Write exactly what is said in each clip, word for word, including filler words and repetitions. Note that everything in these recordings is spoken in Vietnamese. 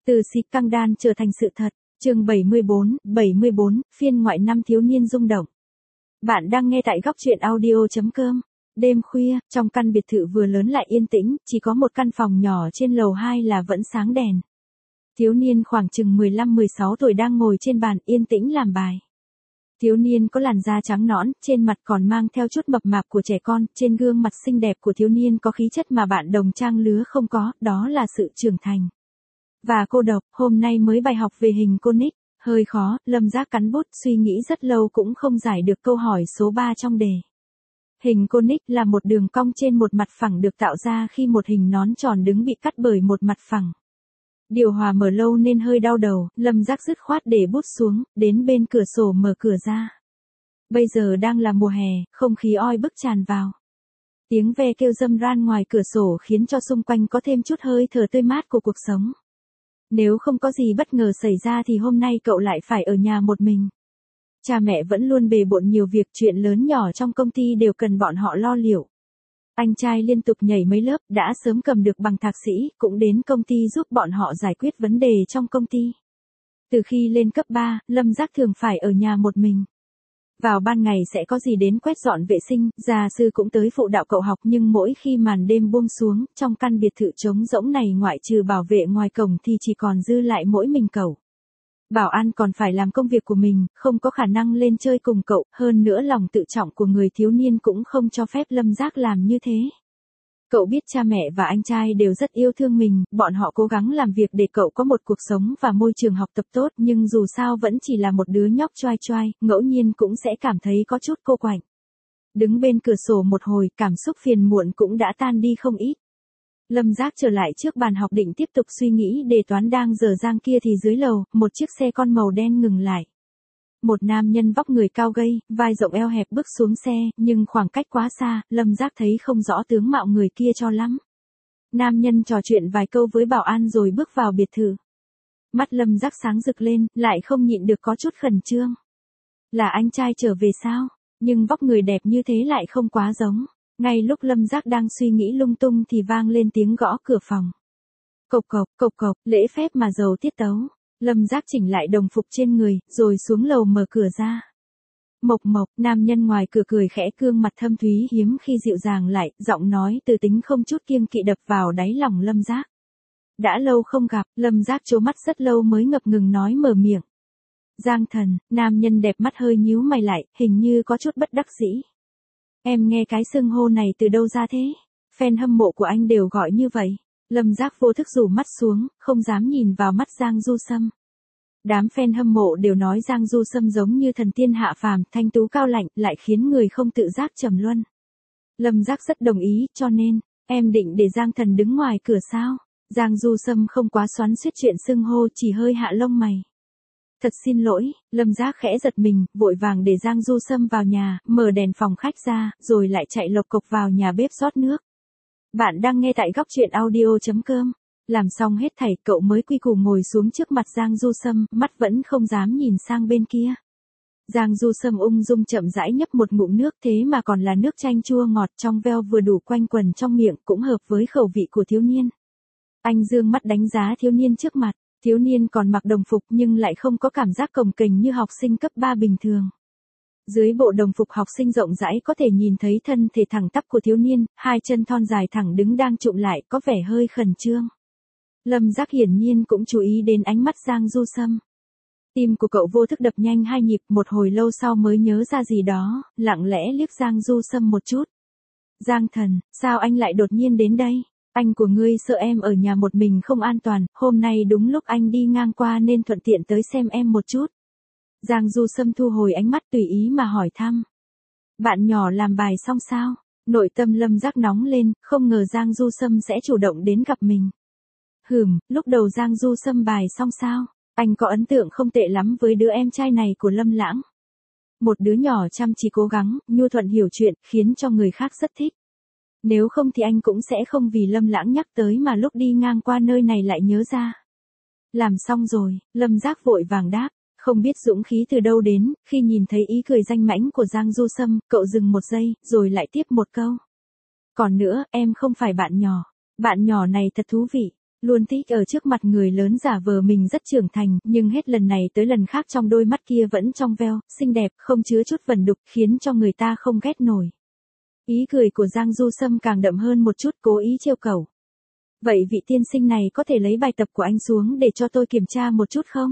Từ si căng đan trở thành sự thật, chương bảy mươi bốn, bảy mươi bốn, phiên ngoại năm thiếu niên rung động. Bạn đang nghe tại góc truyện audio chấm com. Đêm khuya, trong căn biệt thự vừa lớn lại yên tĩnh, chỉ có một căn phòng nhỏ trên lầu hai là vẫn sáng đèn. Thiếu niên khoảng chừng mười lăm mười sáu tuổi đang ngồi trên bàn yên tĩnh làm bài. Thiếu niên có làn da trắng nõn, trên mặt còn mang theo chút mập mạp của trẻ con, trên gương mặt xinh đẹp của thiếu niên có khí chất mà bạn đồng trang lứa không có, đó là sự trưởng thành. Và cô độc, hôm nay mới bài học về hình conic, hơi khó, Lâm Giác cắn bút suy nghĩ rất lâu cũng không giải được câu hỏi số ba trong đề. Hình conic là một đường cong trên một mặt phẳng được tạo ra khi một hình nón tròn đứng bị cắt bởi một mặt phẳng. Điều hòa mở lâu nên hơi đau đầu, Lâm Giác dứt khoát để bút xuống, đến bên cửa sổ mở cửa ra. Bây giờ đang là mùa hè, không khí oi bức tràn vào. Tiếng ve kêu râm ran ngoài cửa sổ khiến cho xung quanh có thêm chút hơi thở tươi mát của cuộc sống. Nếu không có gì bất ngờ xảy ra thì hôm nay cậu lại phải ở nhà một mình. Cha mẹ vẫn luôn bề bộn nhiều việc, chuyện lớn nhỏ trong công ty đều cần bọn họ lo liệu. Anh trai liên tục nhảy mấy lớp, đã sớm cầm được bằng thạc sĩ, cũng đến công ty giúp bọn họ giải quyết vấn đề trong công ty. Từ khi lên cấp ba, Lâm Giác thường phải ở nhà một mình. Vào ban ngày sẽ có gì đến quét dọn vệ sinh, gia sư cũng tới phụ đạo cậu học, nhưng mỗi khi màn đêm buông xuống, trong căn biệt thự trống rỗng này ngoại trừ bảo vệ ngoài cổng thì chỉ còn dư lại mỗi mình cậu. Bảo an còn phải làm công việc của mình, không có khả năng lên chơi cùng cậu, hơn nữa lòng tự trọng của người thiếu niên cũng không cho phép Lâm Giác làm như thế. Cậu biết cha mẹ và anh trai đều rất yêu thương mình, bọn họ cố gắng làm việc để cậu có một cuộc sống và môi trường học tập tốt, nhưng dù sao vẫn chỉ là một đứa nhóc choai choai, ngẫu nhiên cũng sẽ cảm thấy có chút cô quạnh. Đứng bên cửa sổ một hồi, cảm xúc phiền muộn cũng đã tan đi không ít. Lâm Giác trở lại trước bàn học định tiếp tục suy nghĩ đề toán đang dở dang kia thì dưới lầu, một chiếc xe con màu đen ngừng lại. Một nam nhân vóc người cao gầy, vai rộng eo hẹp bước xuống xe, nhưng khoảng cách quá xa, Lâm Giác thấy không rõ tướng mạo người kia cho lắm. Nam nhân trò chuyện vài câu với bảo an rồi bước vào biệt thự. Mắt Lâm Giác sáng rực lên, lại không nhịn được có chút khẩn trương. Là anh trai trở về sao? Nhưng vóc người đẹp như thế lại không quá giống. Ngay lúc Lâm Giác đang suy nghĩ lung tung thì vang lên tiếng gõ cửa phòng. Cộc cộc, cộc cộc, lễ phép mà giàu tiết tấu. Lâm Giác chỉnh lại đồng phục trên người, rồi xuống lầu mở cửa ra. Mộc Mộc, nam nhân ngoài cửa cười khẽ, gương mặt thâm thúy hiếm khi dịu dàng lại, giọng nói từ tính không chút kiêng kỵ đập vào đáy lòng Lâm Giác. Đã lâu không gặp, Lâm Giác trố mắt rất lâu mới ngập ngừng nói mở miệng. Giang Thần, nam nhân đẹp mắt hơi nhíu mày lại, hình như có chút bất đắc dĩ. Em nghe cái xưng hô này từ đâu ra thế? Fan hâm mộ của anh đều gọi như vậy. Lâm Giác vô thức rủ mắt xuống, không dám nhìn vào mắt Giang Du Sâm. Đám fan hâm mộ đều nói Giang Du Sâm giống như thần tiên hạ phàm, thanh tú cao lạnh, lại khiến người không tự giác trầm luân. Lâm Giác rất đồng ý, cho nên, em định để Giang Thần đứng ngoài cửa sao? Giang Du Sâm không quá xoắn xuýt chuyện xưng hô, chỉ hơi hạ lông mày. Thật xin lỗi, Lâm Giác khẽ giật mình, vội vàng để Giang Du Sâm vào nhà, mở đèn phòng khách ra, rồi lại chạy lộc cộc vào nhà bếp rót nước. Bạn đang nghe tại góc truyện audio chấm com. Làm xong hết thảy, cậu mới quy củ ngồi xuống trước mặt Giang Du Sâm, mắt vẫn không dám nhìn sang bên kia. Giang Du Sâm ung dung chậm rãi nhấp một ngụm nước, thế mà còn là nước chanh chua ngọt trong veo vừa đủ quanh quần trong miệng, cũng hợp với khẩu vị của thiếu niên. Anh dương mắt đánh giá thiếu niên trước mặt. Thiếu niên còn mặc đồng phục nhưng lại không có cảm giác cồng kềnh như học sinh cấp ba bình thường. Dưới bộ đồng phục học sinh rộng rãi có thể nhìn thấy thân thể thẳng tắp của thiếu niên, hai chân thon dài thẳng đứng đang trụm lại, có vẻ hơi khẩn trương. Lâm Giác hiển nhiên cũng chú ý đến ánh mắt Giang Du Sâm. Tim của cậu vô thức đập nhanh hai nhịp, một hồi lâu sau mới nhớ ra gì đó, lặng lẽ liếc Giang Du Sâm một chút. Giang Thần, sao anh lại đột nhiên đến đây? Anh của ngươi sợ em ở nhà một mình không an toàn, hôm nay đúng lúc anh đi ngang qua nên thuận tiện tới xem em một chút. Giang Du Sâm thu hồi ánh mắt tùy ý mà hỏi thăm. Bạn nhỏ làm bài xong sao? Nội tâm Lâm Giác nóng lên, không ngờ Giang Du Sâm sẽ chủ động đến gặp mình. Hừm, lúc đầu Giang Du Sâm bài xong sao? Anh có ấn tượng không tệ lắm với đứa em trai này của Lâm Lãng. Một đứa nhỏ chăm chỉ cố gắng, nhu thuận hiểu chuyện, khiến cho người khác rất thích. Nếu không thì anh cũng sẽ không vì Lâm Lãng nhắc tới mà lúc đi ngang qua nơi này lại nhớ ra. Làm xong rồi, Lâm Giác vội vàng đáp, không biết dũng khí từ đâu đến, khi nhìn thấy ý cười danh mãnh của Giang Du Sâm, cậu dừng một giây, rồi lại tiếp một câu. Còn nữa, em không phải bạn nhỏ. Bạn nhỏ này thật thú vị. Luôn thích ở trước mặt người lớn giả vờ mình rất trưởng thành, nhưng hết lần này tới lần khác trong đôi mắt kia vẫn trong veo, xinh đẹp, không chứa chút vẩn đục, khiến cho người ta không ghét nổi. Ý cười của Giang Du Sâm càng đậm hơn một chút, cố ý trêu cẩu. Vậy vị tiên sinh này có thể lấy bài tập của anh xuống để cho tôi kiểm tra một chút không?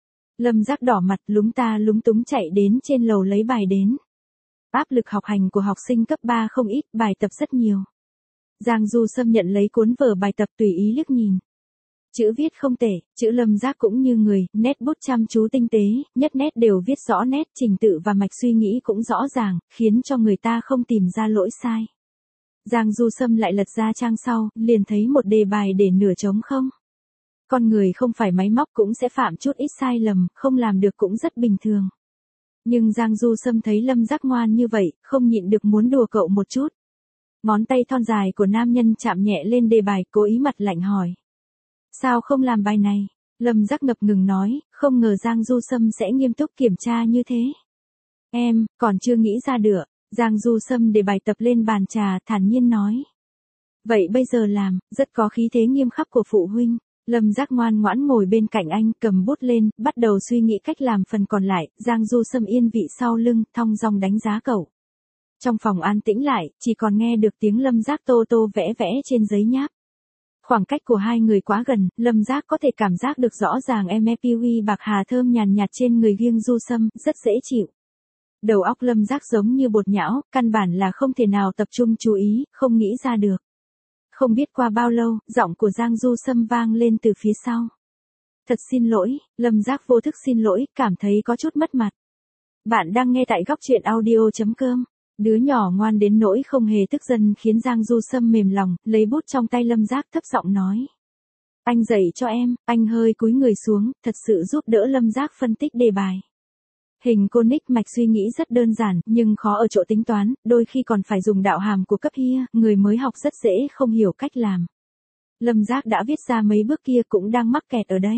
Lâm Giác đỏ mặt lúng ta lúng túng chạy đến trên lầu lấy bài đến. Áp lực học hành của học sinh cấp ba không ít, bài tập rất nhiều. Giang Du Sâm nhận lấy cuốn vở bài tập tùy ý liếc nhìn. Chữ viết không tệ, chữ Lâm Giác cũng như người, nét bút chăm chú tinh tế, nhất nét đều viết rõ nét, trình tự và mạch suy nghĩ cũng rõ ràng, khiến cho người ta không tìm ra lỗi sai. Giang Du Sâm lại lật ra trang sau, liền thấy một đề bài để nửa trống không. Con người không phải máy móc cũng sẽ phạm chút ít sai lầm, không làm được cũng rất bình thường. Nhưng Giang Du Sâm thấy Lâm Giác ngoan như vậy, không nhịn được muốn đùa cậu một chút. Ngón tay thon dài của nam nhân chạm nhẹ lên đề bài, cố ý mặt lạnh hỏi. Sao không làm bài này? Lâm Giác ngập ngừng nói, không ngờ Giang Du Sâm sẽ nghiêm túc kiểm tra như thế. Em, còn chưa nghĩ ra được. Giang Du Sâm để bài tập lên bàn trà, thản nhiên nói. Vậy bây giờ làm, rất có khí thế nghiêm khắc của phụ huynh. Lâm Giác ngoan ngoãn ngồi bên cạnh anh, cầm bút lên, bắt đầu suy nghĩ cách làm phần còn lại. Giang Du Sâm yên vị sau lưng, thong dong đánh giá cậu. Trong phòng an tĩnh lại, chỉ còn nghe được tiếng Lâm Giác tô tô vẽ vẽ trên giấy nháp. Khoảng cách của hai người quá gần, Lâm Giác có thể cảm giác được rõ ràng em e piwi bạc hà thơm nhàn nhạt trên người Giang Du Sâm, rất dễ chịu. Đầu óc Lâm Giác giống như bột nhão, căn bản là không thể nào tập trung chú ý, không nghĩ ra được. Không biết qua bao lâu, giọng của Giang Du Sâm vang lên từ phía sau. Thật xin lỗi, Lâm Giác vô thức xin lỗi, cảm thấy có chút mất mặt. Bạn đang nghe tại góc truyện audio chấm com. Đứa nhỏ ngoan đến nỗi không hề tức giận khiến Giang Du Sâm mềm lòng, lấy bút trong tay Lâm Giác thấp giọng nói. Anh dạy cho em, anh hơi cúi người xuống, thật sự giúp đỡ Lâm Giác phân tích đề bài. Hình conic mạch suy nghĩ rất đơn giản, nhưng khó ở chỗ tính toán, đôi khi còn phải dùng đạo hàm của cấp hia, người mới học rất dễ không hiểu cách làm. Lâm Giác đã viết ra mấy bước kia cũng đang mắc kẹt ở đây.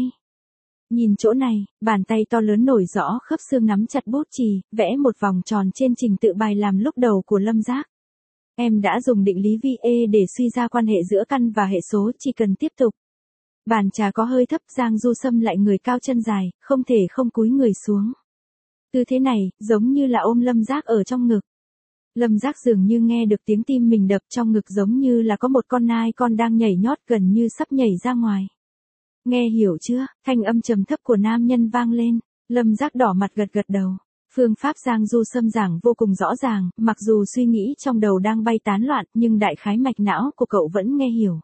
Nhìn chỗ này, bàn tay to lớn nổi rõ khớp xương nắm chặt bút chì, vẽ một vòng tròn trên trình tự bài làm lúc đầu của Lâm Giác. Em đã dùng định lý vi e để suy ra quan hệ giữa căn và hệ số, chỉ cần tiếp tục. Bàn trà có hơi thấp, Giang Du Sâm lại người cao chân dài, không thể không cúi người xuống. Tư thế này, giống như là ôm Lâm Giác ở trong ngực. Lâm Giác dường như nghe được tiếng tim mình đập, trong ngực giống như là có một con nai con đang nhảy nhót gần như sắp nhảy ra ngoài. Nghe hiểu chưa? Thanh âm trầm thấp của nam nhân vang lên. Lâm Giác đỏ mặt gật gật đầu. Phương pháp Giang Du Sâm giảng vô cùng rõ ràng, mặc dù suy nghĩ trong đầu đang bay tán loạn, nhưng đại khái mạch não của cậu vẫn nghe hiểu.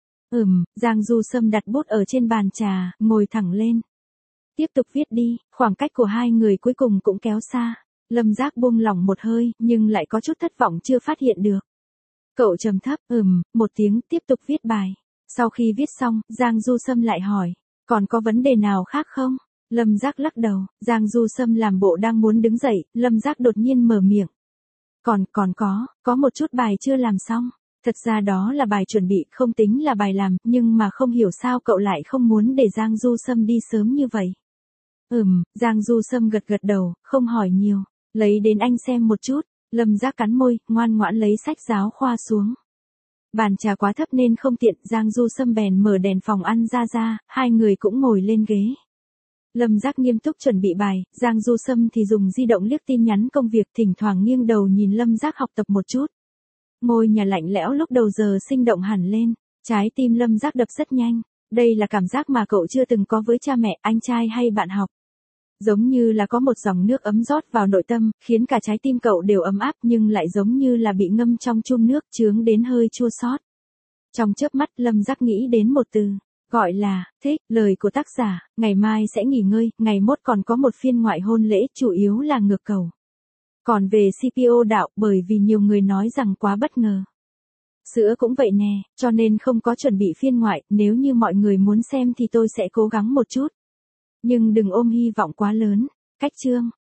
Ừm, Giang Du Sâm đặt bút ở trên bàn trà, ngồi thẳng lên. Tiếp tục viết đi, khoảng cách của hai người cuối cùng cũng kéo xa. Lâm Giác buông lỏng một hơi, nhưng lại có chút thất vọng chưa phát hiện được. Cậu trầm thấp, ừm, một tiếng, tiếp tục viết bài. Sau khi viết xong, Giang Du Sâm lại hỏi, còn có vấn đề nào khác không? Lâm Giác lắc đầu, Giang Du Sâm làm bộ đang muốn đứng dậy, Lâm Giác đột nhiên mở miệng. Còn, còn có, có một chút bài chưa làm xong. Thật ra đó là bài chuẩn bị, không tính là bài làm, nhưng mà không hiểu sao cậu lại không muốn để Giang Du Sâm đi sớm như vậy. Ừm, Giang Du Sâm gật gật đầu, không hỏi nhiều, lấy đến anh xem một chút. Lâm Giác cắn môi, ngoan ngoãn lấy sách giáo khoa xuống. Bàn trà quá thấp nên không tiện, Giang Du Sâm bèn mở đèn phòng ăn ra ra, hai người cũng ngồi lên ghế. Lâm Giác nghiêm túc chuẩn bị bài, Giang Du Sâm thì dùng di động liếc tin nhắn công việc, thỉnh thoảng nghiêng đầu nhìn Lâm Giác học tập một chút. Ngôi nhà lạnh lẽo lúc đầu giờ sinh động hẳn lên, trái tim Lâm Giác đập rất nhanh. Đây là cảm giác mà cậu chưa từng có với cha mẹ, anh trai hay bạn học. Giống như là có một dòng nước ấm rót vào nội tâm, khiến cả trái tim cậu đều ấm áp, nhưng lại giống như là bị ngâm trong chum nước, chướng đến hơi chua xót. Trong chớp mắt, Lâm Giác nghĩ đến một từ, gọi là thích. Lời của tác giả, ngày mai sẽ nghỉ ngơi, ngày mốt còn có một phiên ngoại hôn lễ, chủ yếu là ngược cầu. Còn về xê pê ô đạo, bởi vì nhiều người nói rằng quá bất ngờ. Sữa cũng vậy nè, cho nên không có chuẩn bị phiên ngoại, nếu như mọi người muốn xem thì tôi sẽ cố gắng một chút. Nhưng đừng ôm hy vọng quá lớn. Cách chương